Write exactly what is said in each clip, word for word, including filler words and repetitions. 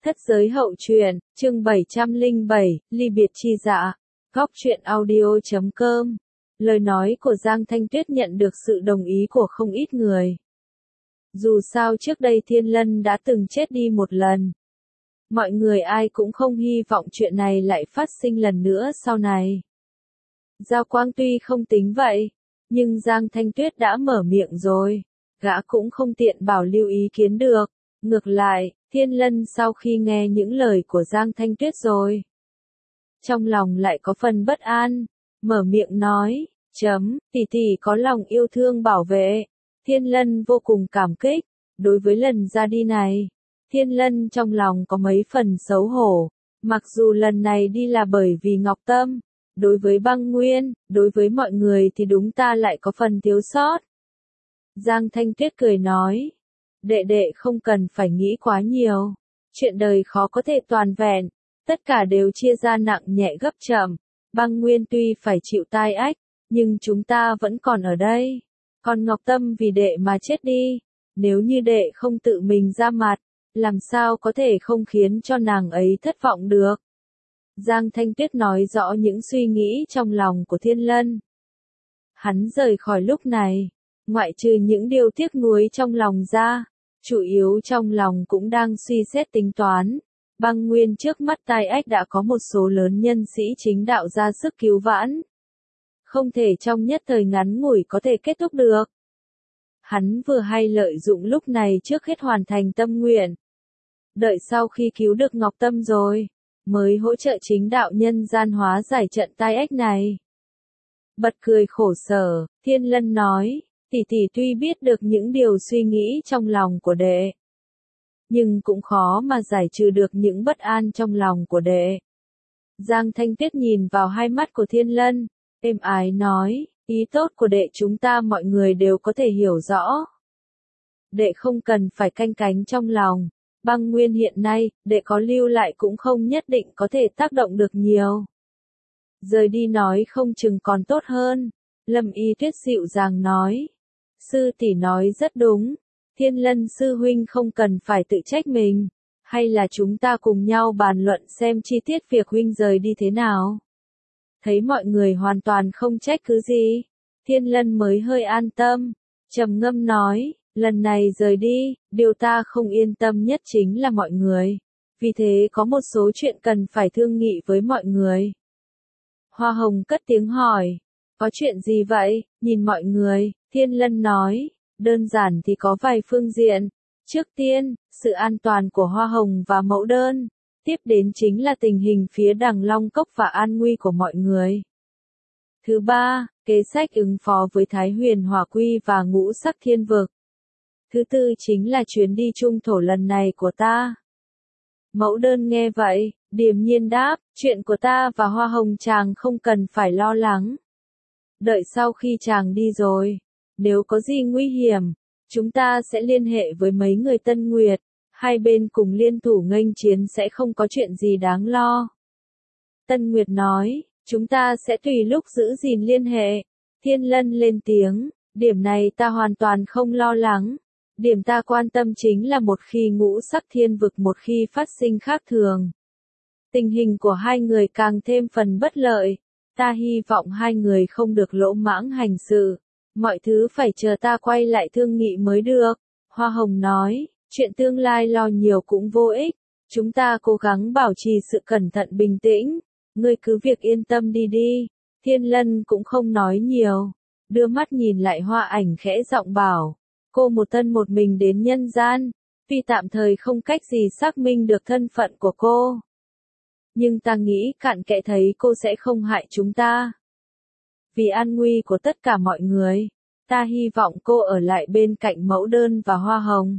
Thất giới hậu truyện, chương bảy trăm lẻ bảy, ly biệt chi dạ. Góc truyện audio chấm com. Lời nói của Giang Thanh Tuyết nhận được sự đồng ý của không ít người. Dù sao trước đây Thiên Lân đã từng chết đi một lần. Mọi người ai cũng không hy vọng chuyện này lại phát sinh lần nữa sau này. Giao Quang tuy không tính vậy, nhưng Giang Thanh Tuyết đã mở miệng rồi. Gã cũng không tiện bảo lưu ý kiến được. Ngược lại, Thiên Lân sau khi nghe những lời của Giang Thanh Tuyết rồi, trong lòng lại có phần bất an, mở miệng nói, chấm, tỷ tỷ có lòng yêu thương bảo vệ. Thiên Lân vô cùng cảm kích, đối với lần ra đi này, Thiên Lân trong lòng có mấy phần xấu hổ, mặc dù lần này đi là bởi vì Ngọc Tâm, đối với Băng Nguyên, đối với mọi người thì đúng ta lại có phần thiếu sót. Giang Thanh Tuyết cười nói, đệ đệ không cần phải nghĩ quá nhiều, chuyện đời khó có thể toàn vẹn, tất cả đều chia ra nặng nhẹ gấp chậm, Băng Nguyên tuy phải chịu tai ách, nhưng chúng ta vẫn còn ở đây, còn Ngọc Tâm vì đệ mà chết đi, nếu như đệ không tự mình ra mặt, làm sao có thể không khiến cho nàng ấy thất vọng được. Giang Thanh Tuyết nói rõ những suy nghĩ trong lòng của Thiên Lân. Hắn rời khỏi lúc này, ngoại trừ những điều tiếc nuối trong lòng ra, chủ yếu trong lòng cũng đang suy xét tính toán. Băng Nguyên trước mắt tai ách đã có một số lớn nhân sĩ chính đạo ra sức cứu vãn. Không thể trong nhất thời ngắn ngủi có thể kết thúc được. Hắn vừa hay lợi dụng lúc này trước hết hoàn thành tâm nguyện. Đợi sau khi cứu được Ngọc Tâm rồi, mới hỗ trợ chính đạo nhân gian hóa giải trận tai ách này. Bật cười khổ sở, Thiên Lân nói, tỷ tỷ tuy biết được những điều suy nghĩ trong lòng của đệ, nhưng cũng khó mà giải trừ được những bất an trong lòng của đệ. Giang Thanh Tuyết nhìn vào hai mắt của Thiên Lân, êm ái nói, ý tốt của đệ chúng ta mọi người đều có thể hiểu rõ. Đệ không cần phải canh cánh trong lòng, Băng Nguyên hiện nay, đệ có lưu lại cũng không nhất định có thể tác động được nhiều. Rời đi nói không chừng còn tốt hơn, Lâm Y Tuyết dịu dàng nói. Sư tỷ nói rất đúng, Thiên Lân sư huynh không cần phải tự trách mình, hay là chúng ta cùng nhau bàn luận xem chi tiết việc huynh rời đi thế nào. Thấy mọi người hoàn toàn không trách cứ gì, Thiên Lân mới hơi an tâm, trầm ngâm nói, lần này rời đi, điều ta không yên tâm nhất chính là mọi người, vì thế có một số chuyện cần phải thương nghị với mọi người. Hoa Hồng cất tiếng hỏi, có chuyện gì vậy, nhìn mọi người, Thiên Lân nói, đơn giản thì có vài phương diện. Trước tiên, sự an toàn của Hoa Hồng và mẫu đơn. Tiếp đến chính là tình hình phía Đằng Long Cốc và an nguy của mọi người. Thứ ba, kế sách ứng phó với Thái Huyền Hỏa Quy và Ngũ Sắc Thiên Vực. Thứ tư chính là chuyến đi trung thổ lần này của ta. Mẫu đơn nghe vậy, điềm nhiên đáp, chuyện của ta và Hoa Hồng chàng không cần phải lo lắng. Đợi sau khi chàng đi rồi, nếu có gì nguy hiểm, chúng ta sẽ liên hệ với mấy người Tân Nguyệt, hai bên cùng liên thủ nghênh chiến sẽ không có chuyện gì đáng lo. Tân Nguyệt nói, chúng ta sẽ tùy lúc giữ gìn liên hệ. Thiên Lân lên tiếng, điểm này ta hoàn toàn không lo lắng. Điểm ta quan tâm chính là một khi Ngũ Sắc Thiên Vực một khi phát sinh khác thường. Tình hình của hai người càng thêm phần bất lợi. Ta hy vọng hai người không được lỗ mãng hành sự. Mọi thứ phải chờ ta quay lại thương nghị mới được. Hoa Hồng nói, chuyện tương lai lo nhiều cũng vô ích. Chúng ta cố gắng bảo trì sự cẩn thận bình tĩnh. Ngươi cứ việc yên tâm đi đi. Thiên Lân cũng không nói nhiều. Đưa mắt nhìn lại Hoa Ảnh khẽ giọng bảo. Cô một thân một mình đến nhân gian. Tuy tạm thời không cách gì xác minh được thân phận của cô. Nhưng ta nghĩ cặn kẽ thấy cô sẽ không hại chúng ta. Vì an nguy của tất cả mọi người, ta hy vọng cô ở lại bên cạnh mẫu đơn và Hoa Hồng.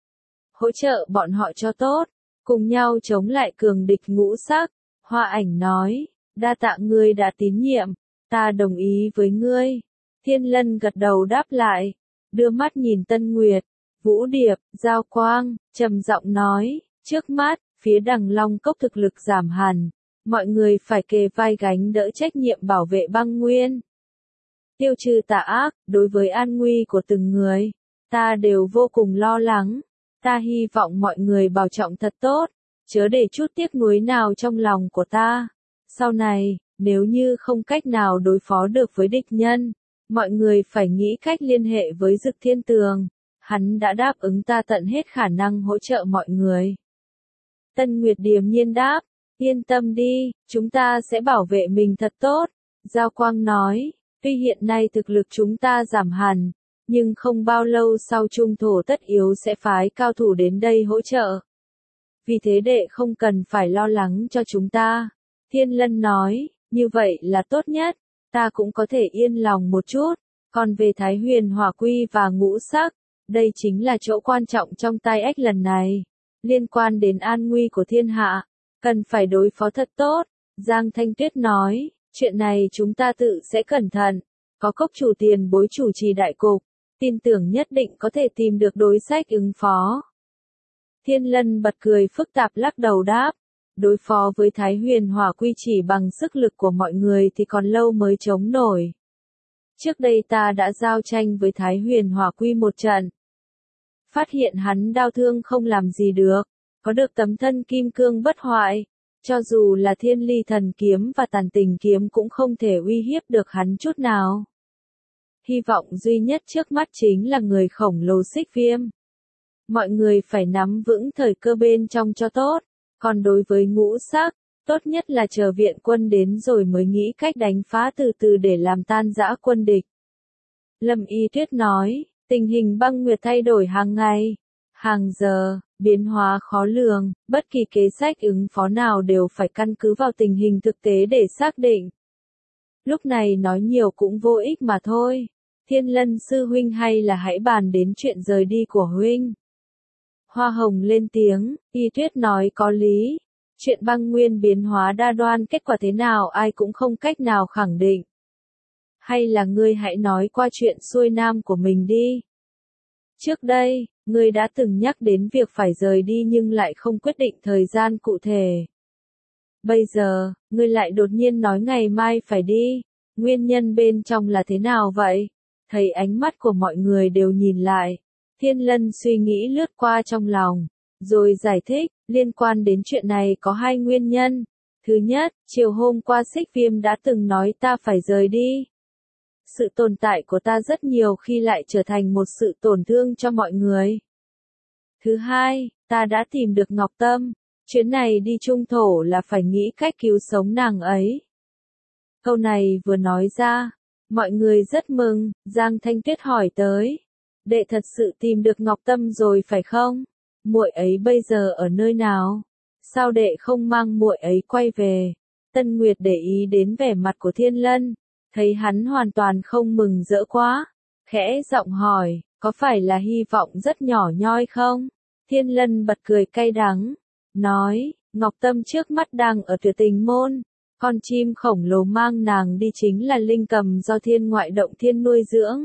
Hỗ trợ bọn họ cho tốt, cùng nhau chống lại cường địch ngũ sắc. Hoa Ảnh nói, đa tạ ngươi đã tín nhiệm, ta đồng ý với ngươi. Thiên Lân gật đầu đáp lại, đưa mắt nhìn Tân Nguyệt, Vũ Điệp, Giao Quang, trầm giọng nói, trước mắt, phía Đằng Long Cốc thực lực giảm hẳn, mọi người phải kề vai gánh đỡ trách nhiệm bảo vệ Băng Nguyên. Tiêu trừ tà ác, đối với an nguy của từng người, ta đều vô cùng lo lắng. Ta hy vọng mọi người bảo trọng thật tốt. chớ để chút tiếc nuối nào trong lòng của ta. Sau này, nếu như không cách nào đối phó được với địch nhân, mọi người phải nghĩ cách liên hệ với Dực Thiên Tường. Hắn đã đáp ứng ta tận hết khả năng hỗ trợ mọi người. Tân Nguyệt điềm nhiên đáp, yên tâm đi, chúng ta sẽ bảo vệ mình thật tốt. Giao Quang nói, tuy hiện nay thực lực chúng ta giảm hẳn, nhưng không bao lâu sau Trung Thổ tất yếu sẽ phái cao thủ đến đây hỗ trợ. Vì thế đệ không cần phải lo lắng cho chúng ta. Thiên Lân nói, như vậy là tốt nhất, ta cũng có thể yên lòng một chút. Còn về Thái Huyền Hỏa Quy và Ngũ Sắc, đây chính là chỗ quan trọng trong tai ách lần này. Liên quan đến an nguy của thiên hạ, cần phải đối phó thật tốt. Giang Thanh Tuyết nói, chuyện này chúng ta tự sẽ cẩn thận. Có Cốc chủ tiền bối chủ trì đại cục, tin tưởng nhất định có thể tìm được đối sách ứng phó. Thiên Lân bật cười phức tạp lắc đầu đáp, đối phó với Thái Huyền Hỏa Quy chỉ bằng sức lực của mọi người thì còn lâu mới chống nổi. Trước đây ta đã giao tranh với Thái Huyền Hỏa Quy một trận. Phát hiện hắn đau thương không làm gì được, có được tấm thân kim cương bất hoại. Cho dù là Thiên Ly Thần Kiếm và Tàn Tình Kiếm cũng không thể uy hiếp được hắn chút nào. Hy vọng duy nhất trước mắt chính là người khổng lồ Xích Viêm. Mọi người phải nắm vững thời cơ bên trong cho tốt. Còn đối với Ngũ Sắc, tốt nhất là chờ viện quân đến rồi mới nghĩ cách đánh phá từ từ để làm tan rã quân địch. Lâm Y Tuyết nói, tình hình băng nguyệt thay đổi hàng ngày, hàng giờ, biến hóa khó lường, bất kỳ kế sách ứng phó nào đều phải căn cứ vào tình hình thực tế để xác định. Lúc này nói nhiều cũng vô ích mà thôi. Thiên Lân sư huynh hay là hãy bàn đến chuyện rời đi của huynh. Hoa Hồng lên tiếng, Y Tuyết nói có lý. Chuyện băng nguyên biến hóa đa đoan kết quả thế nào ai cũng không cách nào khẳng định. Hay là ngươi hãy nói qua chuyện xuôi nam của mình đi. Trước đây, ngươi đã từng nhắc đến việc phải rời đi nhưng lại không quyết định thời gian cụ thể. Bây giờ, ngươi lại đột nhiên nói ngày mai phải đi. Nguyên nhân bên trong là thế nào vậy? Thấy ánh mắt của mọi người đều nhìn lại. Thiên Lân suy nghĩ lướt qua trong lòng, rồi giải thích, liên quan đến chuyện này có hai nguyên nhân. Thứ nhất, chiều hôm qua Xích Viêm đã từng nói ta phải rời đi. Sự tồn tại của ta rất nhiều khi lại trở thành một sự tổn thương cho mọi người. Thứ hai, ta đã tìm được Ngọc Tâm, chuyến này đi Trung Thổ là phải nghĩ cách cứu sống nàng ấy. Câu này vừa nói ra, mọi người rất mừng. Giang Thanh Tuyết hỏi tới, đệ thật sự tìm được Ngọc Tâm rồi phải không? Muội ấy bây giờ ở nơi nào? Sao đệ không mang muội ấy quay về? Tân Nguyệt để ý đến vẻ mặt của Thiên Lân, thấy hắn hoàn toàn không mừng rỡ quá, khẽ giọng hỏi, có phải là hy vọng rất nhỏ nhoi không? Thiên Lân bật cười cay đắng, nói, Ngọc Tâm trước mắt đang ở Tuyệt Tình Môn, con chim khổng lồ mang nàng đi chính là linh cầm do Thiên Ngoại Động Thiên nuôi dưỡng.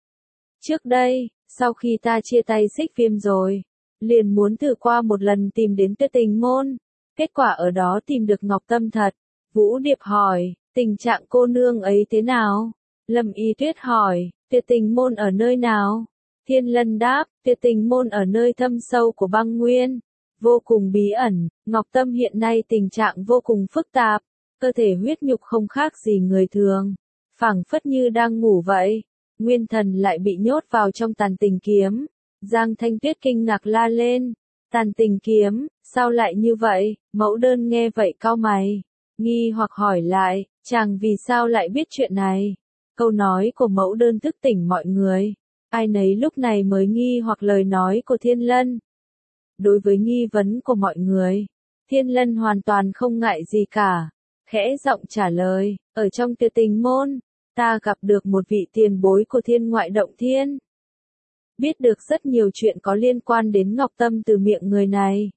Trước đây, sau khi ta chia tay Xích Viêm rồi, liền muốn thử qua một lần tìm đến Tuyệt Tình Môn, kết quả ở đó tìm được Ngọc Tâm thật. Vũ Điệp hỏi, tình trạng cô nương ấy thế nào? Lâm Y Tuyết hỏi, Tuyệt Tình Môn ở nơi nào? Thiên Lân đáp, Tuyệt Tình Môn ở nơi thâm sâu của băng nguyên, vô cùng bí ẩn. Ngọc Tâm hiện nay tình trạng vô cùng phức tạp, cơ thể huyết nhục không khác gì người thường, phảng phất như đang ngủ vậy. Nguyên Thần lại bị nhốt vào trong Tàn Tình Kiếm. Giang Thanh Tuyết kinh ngạc la lên, Tàn Tình Kiếm, sao lại như vậy? Mẫu Đơn nghe vậy cau mày, nghi hoặc hỏi lại, chàng vì sao lại biết chuyện này? Câu nói của Mẫu Đơn thức tỉnh mọi người, ai nấy lúc này mới nghi hoặc lời nói của Thiên Lân. Đối với nghi vấn của mọi người, Thiên Lân hoàn toàn không ngại gì cả, khẽ giọng trả lời, ở trong Tuyệt Tình Môn, ta gặp được một vị tiền bối của Thiên Ngoại Động Thiên. Biết được rất nhiều chuyện có liên quan đến Ngọc Tâm từ miệng người này.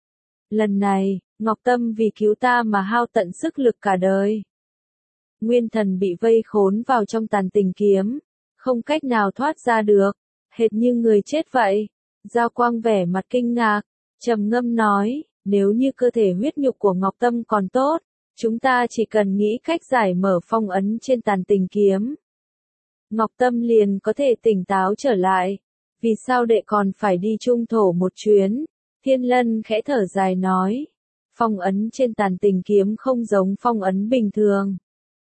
Lần này, Ngọc Tâm vì cứu ta mà hao tận sức lực cả đời. Nguyên Thần bị vây khốn vào trong Tàn Tình Kiếm, không cách nào thoát ra được, hệt như người chết vậy. Giao Quang vẻ mặt kinh ngạc, trầm ngâm nói, nếu như cơ thể huyết nhục của Ngọc Tâm còn tốt, chúng ta chỉ cần nghĩ cách giải mở phong ấn trên Tàn Tình Kiếm, Ngọc Tâm liền có thể tỉnh táo trở lại. Vì sao đệ còn phải đi Trung Thổ một chuyến? Thiên Lân khẽ thở dài nói, Phong ấn trên tàn tình kiếm không giống phong ấn bình thường.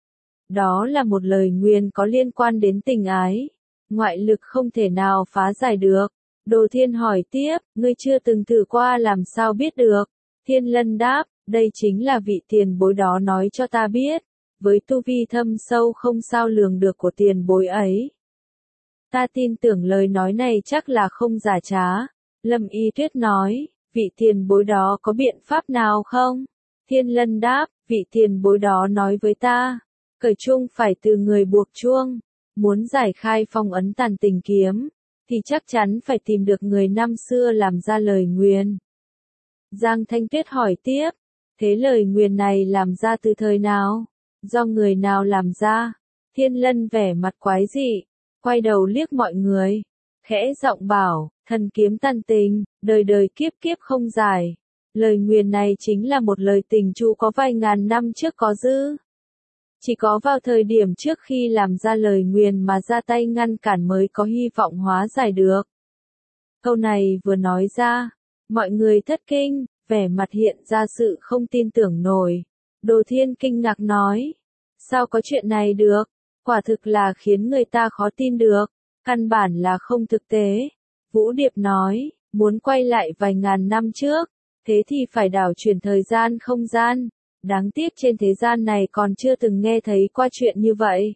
Đó là một lời nguyền có liên quan đến tình ái. Ngoại lực không thể nào phá giải được. Đồ Thiên hỏi tiếp, ngươi chưa từng thử qua làm sao biết được? Thiên Lân đáp, đây chính là vị tiền bối đó nói cho ta biết. Với tu vi thâm sâu không sao lường được của tiền bối ấy. Ta tin tưởng lời nói này chắc là không giả trá. Lâm Y Tuyết nói, vị tiền bối đó có biện pháp nào không? Thiên Lân đáp, vị tiền bối đó nói với ta, cởi chuông phải từ người buộc chuông. Muốn giải khai phong ấn tàn tình kiếm, thì chắc chắn phải tìm được người năm xưa làm ra lời nguyền. Giang Thanh Tuyết hỏi tiếp, thế lời nguyền này làm ra từ thời nào? Do người nào làm ra? Thiên Lân vẻ mặt quái dị, quay đầu liếc mọi người, khẽ giọng bảo, thần kiếm tàn tình, đời đời kiếp kiếp không giải. Lời nguyền này chính là một lời tình chú có vài ngàn năm trước có dư. Chỉ có vào thời điểm trước khi làm ra lời nguyền mà ra tay ngăn cản mới có hy vọng hóa giải được. Câu này vừa nói ra, mọi người thất kinh, vẻ mặt hiện ra sự không tin tưởng nổi. Đồ Thiên kinh ngạc nói, sao có chuyện này được? Quả thực là khiến người ta khó tin được, căn bản là không thực tế. Vũ Điệp nói, muốn quay lại vài ngàn năm trước, thế thì phải đảo chuyển thời gian không gian. Đáng tiếc trên thế gian này còn chưa từng nghe thấy qua chuyện như vậy.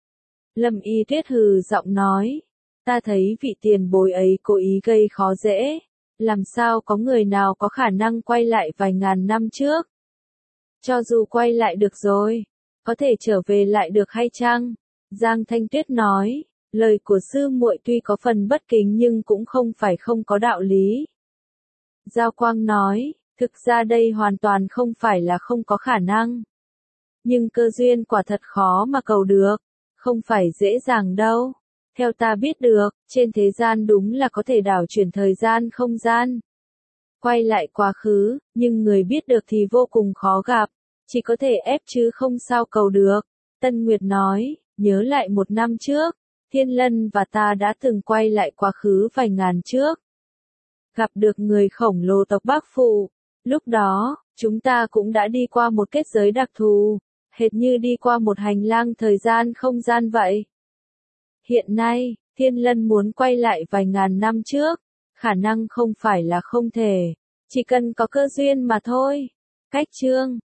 Lâm Y Tuyết hừ giọng nói, ta thấy vị tiền bối ấy cố ý gây khó dễ, làm sao có người nào có khả năng quay lại vài ngàn năm trước. Cho dù quay lại được rồi, có thể trở về lại được hay chăng? Giang Thanh Tuyết nói, lời của sư muội tuy có phần bất kính nhưng cũng không phải không có đạo lý. Giao Quang nói, thực ra đây hoàn toàn không phải là không có khả năng. Nhưng cơ duyên quả thật khó mà cầu được, không phải dễ dàng đâu. Theo ta biết được, trên thế gian đúng là có thể đảo chuyển thời gian không gian. Quay lại quá khứ, nhưng người biết được thì vô cùng khó gặp, chỉ có thể ép chứ không sao cầu được. Tân Nguyệt nói, nhớ lại một năm trước, Thiên Lân và ta đã từng quay lại quá khứ vài ngàn trước. Gặp được người khổng lồ tộc Bắc Phụ. Lúc đó, chúng ta cũng đã đi qua một kết giới đặc thù, hệt như đi qua một hành lang thời gian không gian vậy. Hiện nay, Thiên Lân muốn quay lại vài ngàn năm trước, khả năng không phải là không thể, chỉ cần có cơ duyên mà thôi. Cách chương